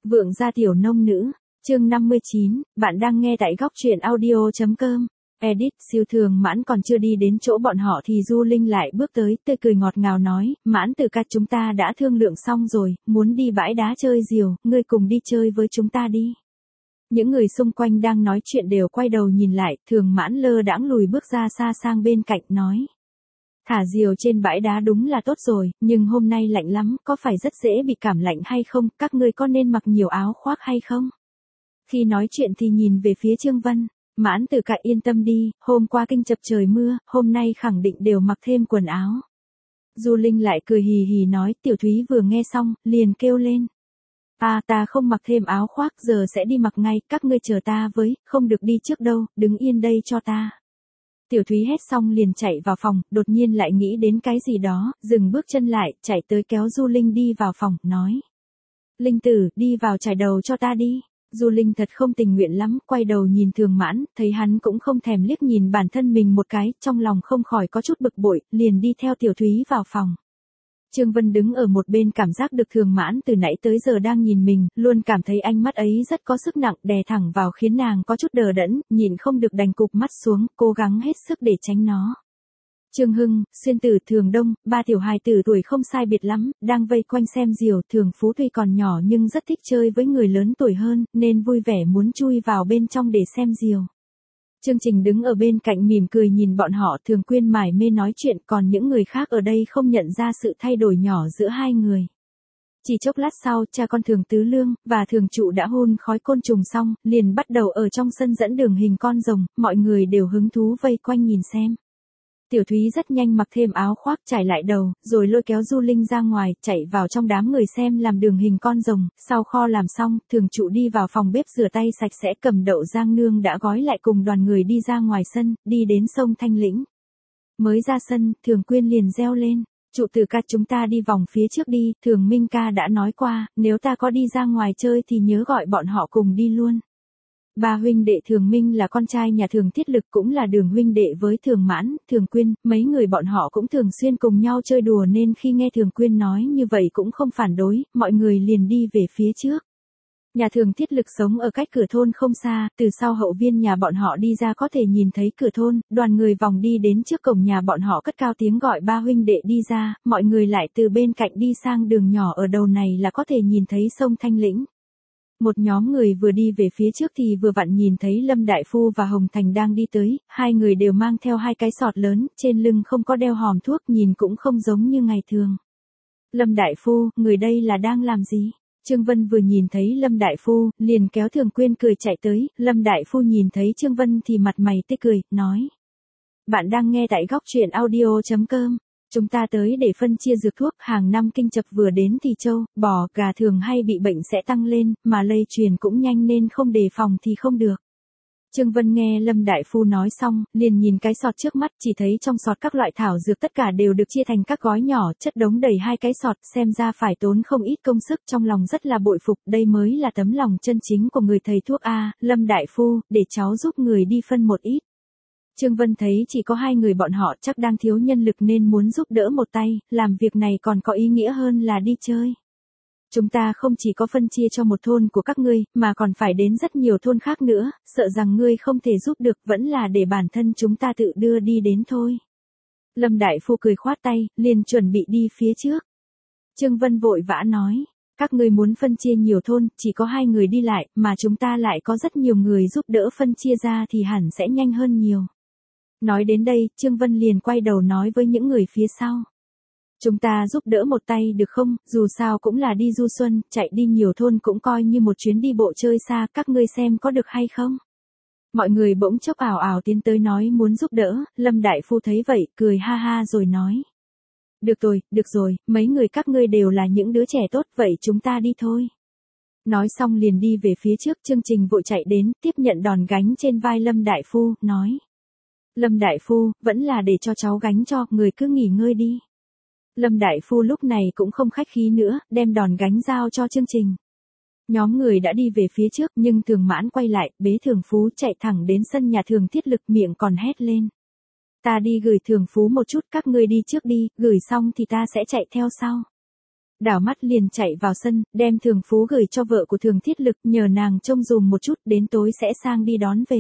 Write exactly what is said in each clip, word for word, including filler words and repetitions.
Vượng gia tiểu nông nữ, chương năm mươi chín, bạn đang nghe tại góc truyện audio.com. Edit, Siêu Thường Mãn còn chưa đi đến chỗ bọn họ thì Du Linh lại bước tới, tươi cười ngọt ngào nói, Mãn từ ca chúng ta đã thương lượng xong rồi, muốn đi bãi đá chơi diều, ngươi cùng đi chơi với chúng ta đi. Những người xung quanh đang nói chuyện đều quay đầu nhìn lại, Thường Mãn lơ đãng lùi bước ra xa sang bên cạnh nói. Thả diều trên bãi đá đúng là tốt rồi, nhưng hôm nay lạnh lắm, có phải rất dễ bị cảm lạnh hay không, các ngươi có nên mặc nhiều áo khoác hay không? Khi nói chuyện thì nhìn về phía Trương Vân, Mãn từ ca yên tâm đi, hôm qua kinh chập trời mưa, hôm nay khẳng định đều mặc thêm quần áo. Du Linh lại cười hì hì nói, Tiểu Thúy vừa nghe xong, liền kêu lên. À ta không mặc thêm áo khoác giờ sẽ đi mặc ngay, các ngươi chờ ta với, không được đi trước đâu, đứng yên đây cho ta. Tiểu Thúy hét xong liền chạy vào phòng, đột nhiên lại nghĩ đến cái gì đó, dừng bước chân lại, chạy tới kéo Du Linh đi vào phòng, nói. Linh tử, đi vào trải đầu cho ta đi. Du Linh thật không tình nguyện lắm, quay đầu nhìn Thường Mãn, thấy hắn cũng không thèm liếc nhìn bản thân mình một cái, trong lòng không khỏi có chút bực bội, liền đi theo Tiểu Thúy vào phòng. Trương Vân đứng ở một bên cảm giác được Thường Mãn từ nãy tới giờ đang nhìn mình, luôn cảm thấy ánh mắt ấy rất có sức nặng đè thẳng vào khiến nàng có chút đờ đẫn, nhìn không được đành cụp mắt xuống, cố gắng hết sức để tránh nó. Trương Hưng, Xuyên Tử, Thường Đông, ba tiểu hài tử tuổi không sai biệt lắm, đang vây quanh xem diều, Thường Phú tuy còn nhỏ nhưng rất thích chơi với người lớn tuổi hơn, nên vui vẻ muốn chui vào bên trong để xem diều. Chương Trình đứng ở bên cạnh mỉm cười nhìn bọn họ, Thường Quyên mải mê nói chuyện, còn những người khác ở đây không nhận ra sự thay đổi nhỏ giữa hai người. Chỉ chốc lát sau, cha con Thường Tứ Lương và Thường Trụ đã hun khói côn trùng xong, liền bắt đầu ở trong sân dẫn đường hình con rồng, mọi người đều hứng thú vây quanh nhìn xem. Tiểu Thúy rất nhanh mặc thêm áo khoác trải lại đầu, rồi lôi kéo Du Linh ra ngoài, chạy vào trong đám người xem làm đường hình con rồng, sau kho làm xong, Thường Trụ đi vào phòng bếp rửa tay sạch sẽ cầm đậu rang nương đã gói lại cùng đoàn người đi ra ngoài sân, đi đến sông Thanh Lĩnh. Mới ra sân, Thường Quyên liền reo lên, Trụ từ ca chúng ta đi vòng phía trước đi, Thường Minh ca đã nói qua, nếu ta có đi ra ngoài chơi thì nhớ gọi bọn họ cùng đi luôn. Ba huynh đệ Thường Minh là con trai nhà Thường Thiết Lực cũng là đường huynh đệ với Thường Mãn, Thường Quyên, mấy người bọn họ cũng thường xuyên cùng nhau chơi đùa nên khi nghe Thường Quyên nói như vậy cũng không phản đối, mọi người liền đi về phía trước. Nhà Thường Thiết Lực sống ở cách cửa thôn không xa, từ sau hậu viên nhà bọn họ đi ra có thể nhìn thấy cửa thôn, đoàn người vòng đi đến trước cổng nhà bọn họ cất cao tiếng gọi ba huynh đệ đi ra, mọi người lại từ bên cạnh đi sang đường nhỏ ở đầu này là có thể nhìn thấy sông Thanh Lĩnh. Một nhóm người vừa đi về phía trước thì vừa vặn nhìn thấy Lâm Đại Phu và Hồng Thành đang đi tới, hai người đều mang theo hai cái sọt lớn, trên lưng không có đeo hòm thuốc nhìn cũng không giống như ngày thường. Lâm Đại Phu, người đây là đang làm gì? Trương Vân vừa nhìn thấy Lâm Đại Phu, liền kéo Thường Quyên cười chạy tới, Lâm Đại Phu nhìn thấy Trương Vân thì mặt mày tươi cười, nói. Bạn đang nghe tại góc truyện audio.com. Chúng ta tới để phân chia dược thuốc, hàng năm kinh chập vừa đến thì trâu, bò, gà thường hay bị bệnh sẽ tăng lên, mà lây truyền cũng nhanh nên không đề phòng thì không được. Trương Vân nghe Lâm Đại Phu nói xong, liền nhìn cái sọt trước mắt, chỉ thấy trong sọt các loại thảo dược tất cả đều được chia thành các gói nhỏ, chất đống đầy hai cái sọt, xem ra phải tốn không ít công sức, trong lòng rất là bội phục, đây mới là tấm lòng chân chính của người thầy thuốc a, Lâm Đại Phu, để cháu giúp người đi phân một ít. Trương Vân thấy chỉ có hai người bọn họ chắc đang thiếu nhân lực nên muốn giúp đỡ một tay, làm việc này còn có ý nghĩa hơn là đi chơi. Chúng ta không chỉ có phân chia cho một thôn của các ngươi, mà còn phải đến rất nhiều thôn khác nữa, sợ rằng ngươi không thể giúp được vẫn là để bản thân chúng ta tự đưa đi đến thôi. Lâm Đại Phu cười khoát tay, liền chuẩn bị đi phía trước. Trương Vân vội vã nói, các ngươi muốn phân chia nhiều thôn, chỉ có hai người đi lại, mà chúng ta lại có rất nhiều người giúp đỡ phân chia ra thì hẳn sẽ nhanh hơn nhiều. Nói đến đây, Trương Vân liền quay đầu nói với những người phía sau. Chúng ta giúp đỡ một tay được không, dù sao cũng là đi du xuân, chạy đi nhiều thôn cũng coi như một chuyến đi bộ chơi xa, các ngươi xem có được hay không? Mọi người bỗng chốc ảo ảo tiến tới nói muốn giúp đỡ, Lâm Đại Phu thấy vậy, cười ha ha rồi nói. Được rồi, được rồi, mấy người các ngươi đều là những đứa trẻ tốt, vậy chúng ta đi thôi. Nói xong liền đi về phía trước, Chương Trình vội chạy đến, tiếp nhận đòn gánh trên vai Lâm Đại Phu, nói. Lâm Đại Phu, vẫn là để cho cháu gánh cho, người cứ nghỉ ngơi đi. Lâm Đại Phu lúc này cũng không khách khí nữa, đem đòn gánh giao cho Chương Trình. Nhóm người đã đi về phía trước nhưng Thường Mãn quay lại, bế Thường Phú chạy thẳng đến sân nhà Thường Thiết Lực miệng còn hét lên. Ta đi gửi Thường Phú một chút, các ngươi đi trước đi, gửi xong thì ta sẽ chạy theo sau. Đảo mắt liền chạy vào sân, đem Thường Phú gửi cho vợ của Thường Thiết Lực, nhờ nàng trông dùm một chút, đến tối sẽ sang đi đón về.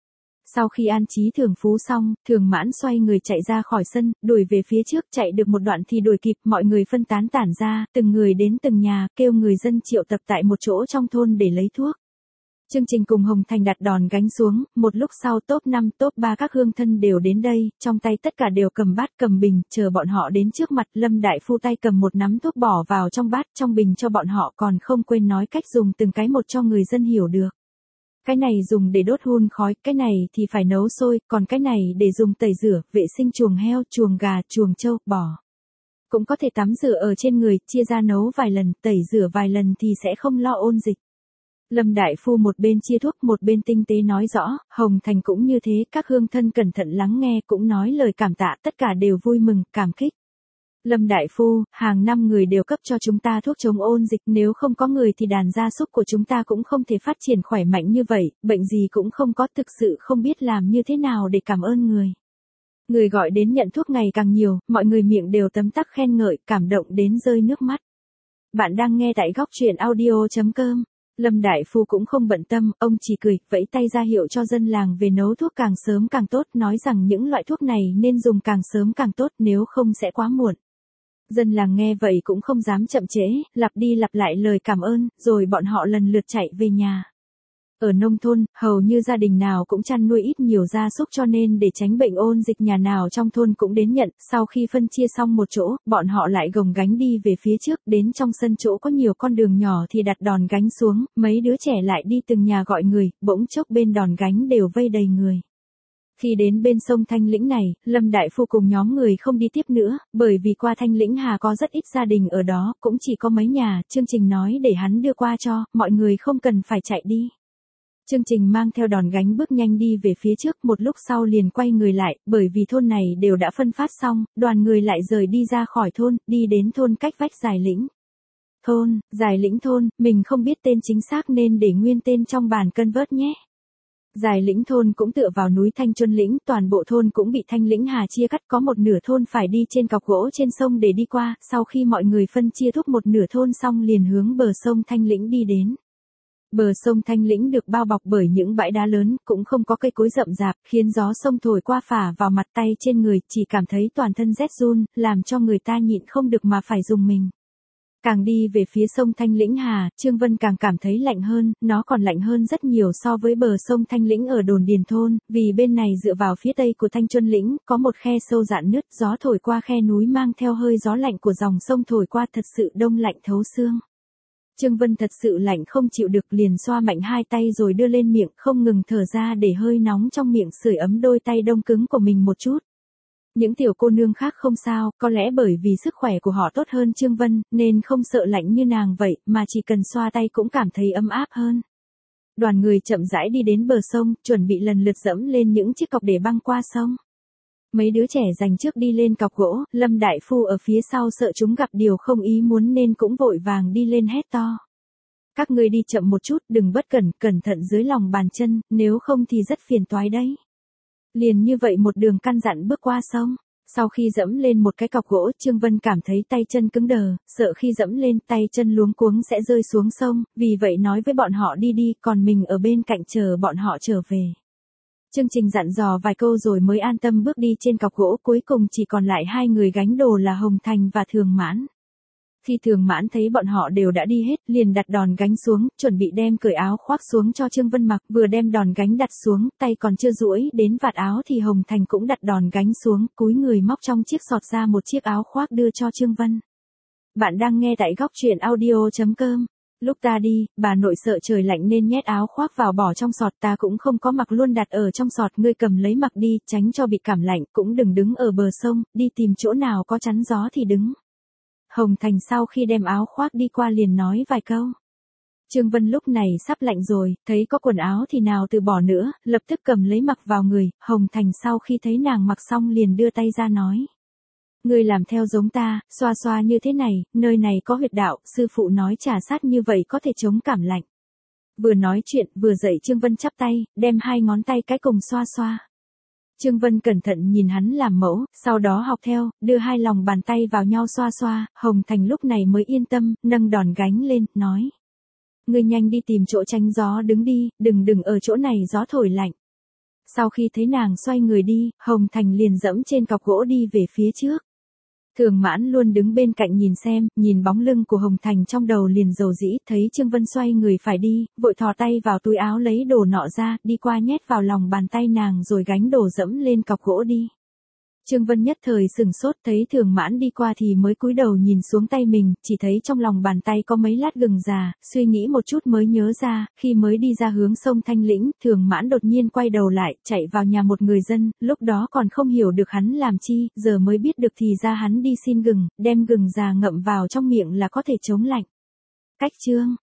Sau khi an trí Thường Phú xong, Thường Mãn xoay người chạy ra khỏi sân, đuổi về phía trước, chạy được một đoạn thì đuổi kịp, mọi người phân tán tản ra, từng người đến từng nhà, kêu người dân triệu tập tại một chỗ trong thôn để lấy thuốc. Chương Trình cùng Hồng Thành đặt đòn gánh xuống, một lúc sau top năm top ba các hương thân đều đến đây, trong tay tất cả đều cầm bát cầm bình, chờ bọn họ đến trước mặt. Lâm Đại Phu tay cầm một nắm thuốc bỏ vào trong bát trong bình cho bọn họ, còn không quên nói cách dùng từng cái một cho người dân hiểu được. Cái này dùng để đốt hun khói, cái này thì phải nấu sôi, còn cái này để dùng tẩy rửa, vệ sinh chuồng heo, chuồng gà, chuồng trâu, bò. Cũng có thể tắm rửa ở trên người, chia ra nấu vài lần, tẩy rửa vài lần thì sẽ không lo ôn dịch. Lâm Đại Phu một bên chia thuốc một bên tinh tế nói rõ, Hồng Thành cũng như thế, các hương thân cẩn thận lắng nghe cũng nói lời cảm tạ, tất cả đều vui mừng, cảm kích. Lâm Đại Phu, hàng năm người đều cấp cho chúng ta thuốc chống ôn dịch, nếu không có người thì đàn gia súc của chúng ta cũng không thể phát triển khỏe mạnh như vậy, bệnh gì cũng không có, thực sự không biết làm như thế nào để cảm ơn người. Người gọi đến nhận thuốc ngày càng nhiều, mọi người miệng đều tấm tắc khen ngợi, cảm động đến rơi nước mắt. Bạn đang nghe tại góc truyện audio chấm com. Lâm Đại Phu cũng không bận tâm, ông chỉ cười, vẫy tay ra hiệu cho dân làng về nấu thuốc càng sớm càng tốt, nói rằng những loại thuốc này nên dùng càng sớm càng tốt, nếu không sẽ quá muộn. Dân làng nghe vậy cũng không dám chậm trễ, lặp đi lặp lại lời cảm ơn, rồi bọn họ lần lượt chạy về nhà. Ở nông thôn, hầu như gia đình nào cũng chăn nuôi ít nhiều gia súc, cho nên để tránh bệnh ôn dịch nhà nào trong thôn cũng đến nhận. Sau khi phân chia xong một chỗ, bọn họ lại gồng gánh đi về phía trước, đến trong sân chỗ có nhiều con đường nhỏ thì đặt đòn gánh xuống, mấy đứa trẻ lại đi từng nhà gọi người, bỗng chốc bên đòn gánh đều vây đầy người. Khi đến bên sông Thanh Lĩnh này, Lâm Đại Phu cùng nhóm người không đi tiếp nữa, bởi vì qua Thanh Lĩnh Hà có rất ít gia đình ở đó, cũng chỉ có mấy nhà. Chương Trình nói để hắn đưa qua cho, mọi người không cần phải chạy đi. Chương Trình mang theo đòn gánh bước nhanh đi về phía trước, một lúc sau liền quay người lại, bởi vì thôn này đều đã phân phát xong, đoàn người lại rời đi ra khỏi thôn, đi đến thôn cách vách Giải Lĩnh. Thôn, Giải Lĩnh thôn, mình không biết tên chính xác nên để nguyên tên trong bản cân vớt nhé. Giải Lĩnh thôn cũng tựa vào núi Thanh Chuân Lĩnh, toàn bộ thôn cũng bị Thanh Lĩnh Hà chia cắt, có một nửa thôn phải đi trên cọc gỗ trên sông để đi qua, sau khi mọi người phân chia thuốc một nửa thôn xong liền hướng bờ sông Thanh Lĩnh đi đến. Bờ sông Thanh Lĩnh được bao bọc bởi những bãi đá lớn, cũng không có cây cối rậm rạp, khiến gió sông thổi qua phả vào mặt tay trên người, chỉ cảm thấy toàn thân rét run, làm cho người ta nhịn không được mà phải dùng mình. Càng đi về phía sông Thanh Lĩnh Hà, Trương Vân càng cảm thấy lạnh hơn, nó còn lạnh hơn rất nhiều so với bờ sông Thanh Lĩnh ở đồn Điền thôn, vì bên này dựa vào phía tây của Thanh Chuân Lĩnh, có một khe sâu rạn nứt, gió thổi qua khe núi mang theo hơi gió lạnh của dòng sông thổi qua, thật sự đông lạnh thấu xương. Trương Vân thật sự lạnh không chịu được, liền xoa mạnh hai tay rồi đưa lên miệng, không ngừng thở ra để hơi nóng trong miệng sưởi ấm đôi tay đông cứng của mình một chút. Những tiểu cô nương khác không sao, có lẽ bởi vì sức khỏe của họ tốt hơn Trương Vân, nên không sợ lạnh như nàng vậy, mà chỉ cần xoa tay cũng cảm thấy ấm áp hơn. Đoàn người chậm rãi đi đến bờ sông, chuẩn bị lần lượt dẫm lên những chiếc cọc để băng qua sông. Mấy đứa trẻ giành trước đi lên cọc gỗ, Lâm Đại Phu ở phía sau sợ chúng gặp điều không ý muốn nên cũng vội vàng đi lên hét to. Các ngươi đi chậm một chút, đừng bất cẩn, cẩn thận dưới lòng bàn chân, nếu không thì rất phiền toái đấy. Liền như vậy một đường căn dặn bước qua sông. Sau khi dẫm lên một cái cọc gỗ, Trương Vân cảm thấy tay chân cứng đờ, sợ khi dẫm lên tay chân luống cuống sẽ rơi xuống sông, vì vậy nói với bọn họ đi đi, còn mình ở bên cạnh chờ bọn họ trở về. Chương Trình dặn dò vài câu rồi mới an tâm bước đi trên cọc gỗ, cuối cùng chỉ còn lại hai người gánh đồ là Hồng Thành và Thường Mãn. Khi Thường Mãn thấy bọn họ đều đã đi hết, liền đặt đòn gánh xuống, chuẩn bị đem cởi áo khoác xuống cho Trương Vân mặc, vừa đem đòn gánh đặt xuống, tay còn chưa duỗi đến vạt áo thì Hồng Thành cũng đặt đòn gánh xuống, cúi người móc trong chiếc sọt ra một chiếc áo khoác đưa cho Trương Vân. Bạn đang nghe tại góc truyện audio chấm com. Lúc ta đi, bà nội sợ trời lạnh nên nhét áo khoác vào bỏ trong sọt, ta cũng không có mặc luôn đặt ở trong sọt, ngươi cầm lấy mặc đi, tránh cho bị cảm lạnh, cũng đừng đứng ở bờ sông, đi tìm chỗ nào có chắn gió thì đứng. Hồng Thành sau khi đem áo khoác đi qua liền nói vài câu. Trương Vân lúc này sắp lạnh rồi, thấy có quần áo thì nào từ bỏ nữa, lập tức cầm lấy mặc vào người. Hồng Thành sau khi thấy nàng mặc xong liền đưa tay ra nói. Ngươi làm theo giống ta, xoa xoa như thế này, nơi này có huyệt đạo, sư phụ nói trà sát như vậy có thể chống cảm lạnh. Vừa nói chuyện, vừa dạy Trương Vân chắp tay, đem hai ngón tay cái cùng xoa xoa. Trương Vân cẩn thận nhìn hắn làm mẫu, sau đó học theo, đưa hai lòng bàn tay vào nhau xoa xoa, Hồng Thành lúc này mới yên tâm, nâng đòn gánh lên, nói. Ngươi nhanh đi tìm chỗ tránh gió đứng đi, đừng đừng ở chỗ này gió thổi lạnh. Sau khi thấy nàng xoay người đi, Hồng Thành liền dẫm trên cọc gỗ đi về phía trước. Thường Mãn luôn đứng bên cạnh nhìn xem, nhìn bóng lưng của Hồng Thành trong đầu liền dầu dĩ, thấy Trương Vân xoay người phải đi, vội thò tay vào túi áo lấy đồ nọ ra, đi qua nhét vào lòng bàn tay nàng rồi gánh đồ dẫm lên cọc gỗ đi. Trương Vân nhất thời sừng sốt, thấy Thường Mãn đi qua thì mới cúi đầu nhìn xuống tay mình, chỉ thấy trong lòng bàn tay có mấy lát gừng già, suy nghĩ một chút mới nhớ ra, khi mới đi ra hướng sông Thanh Lĩnh, Thường Mãn đột nhiên quay đầu lại, chạy vào nhà một người dân, lúc đó còn không hiểu được hắn làm chi, giờ mới biết được thì ra hắn đi xin gừng, đem gừng già ngậm vào trong miệng là có thể chống lạnh. Cách chương